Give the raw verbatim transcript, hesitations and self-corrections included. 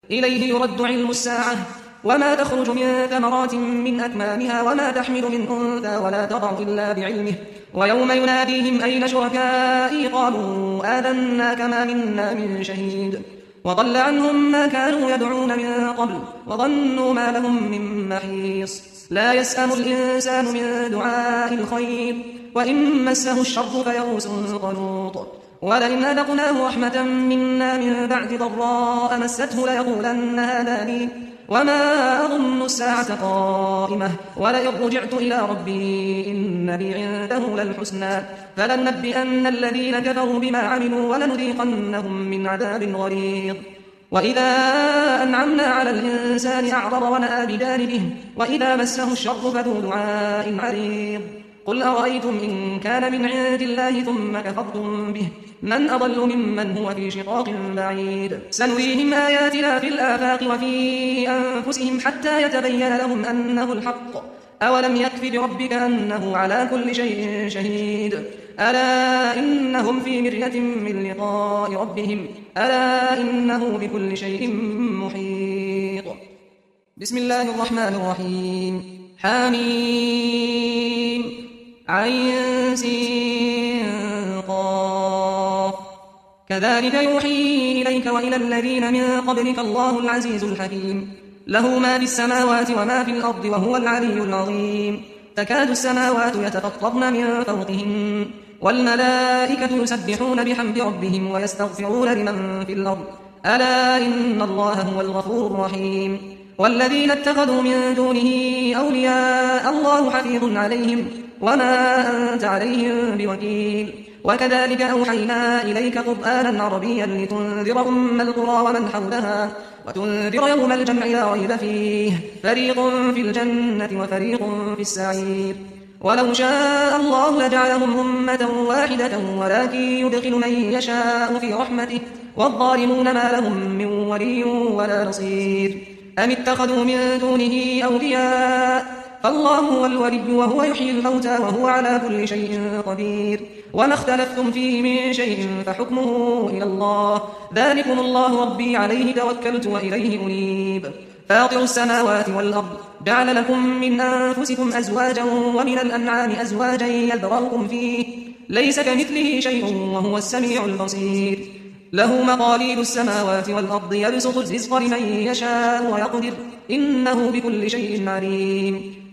إليه يرد علم الساعة وما تخرج من ثمرات من أكمامها وما تحمل من أنثى ولا تضع إلا بعلمه ويوم يناديهم أين شركائي قالوا آذناك ما منا من شهيد وضل عنهم ما كانوا يدعون من قبل وظنوا ما لهم من محيص لا يسأم الإنسان من دعاء الخير وإن مسه الشر فيئوس قنوط ولئن أذقناه رحمة منا من بعد ضراء مسته ليقولن هذا لي وما أظن الساعة قائمة ولئن رجعت إلى ربي إن لي عنده للحسنى فلننبئن الذين كفروا بما عملوا ولنذيقنهم من عذاب غليظ وإذا أنعمنا على الإنسان أعرض ونأى بجانبه وإذا مسه الشر فذو دعاء عريض قل أرأيتم إن كان من عند الله ثم كفرتم به من أضل ممن هو في شقاق بعيد سنريهم آياتنا في الآفاق وفي أنفسهم حتى يتبين لهم أنه الحق أولم يكف بربك أنه على كل شيء شهيد ألا إنهم في مرية من لقاء ربهم ألا إنه بكل شيء محيط بسم الله الرحمن الرحيم حميم عين سين قاف كذلك يوحي إليك وإلى الذين من قبلك الله العزيز الحكيم له ما في السماوات وما في الأرض وهو العلي العظيم تكاد السماوات يتفطرن من فوقهن والملائكة يسبحون بحمد ربهم ويستغفرون لمن في الأرض ألا إن الله هو الغفور الرحيم والذين اتخذوا من دونه أولياء الله حفيظ عليهم وما أنت عليهم بوكيل وكذلك أوحينا إليك قرآنا عربيا لتنذر أم القرى ومن حولها وتنذر يوم الجمع لا ريب فيه فريق في الجنة وفريق في السعير ولو شاء الله لجعلهم أمة واحدة ولكن يدخل من يشاء في رحمته والظالمون ما لهم من ولي ولا نصير أم اتخذوا من دونه أولياء فالله هو الولي وهو يحيي الموتى وهو على كل شيء قدير وما اختلفتم فيه من شيء فحكمه إلى الله ذلكم الله ربي عليه توكلت وإليه أنيب فاطر السماوات والأرض جعل لكم من أنفسكم أزواجا ومن الأنعام أزواجا يذرأكم فيه ليس كمثله شيء وهو السميع البصير له مقاليد السماوات والأرض يبسط الرزق لمن يشاء ويقدر إنه بكل شيء عليم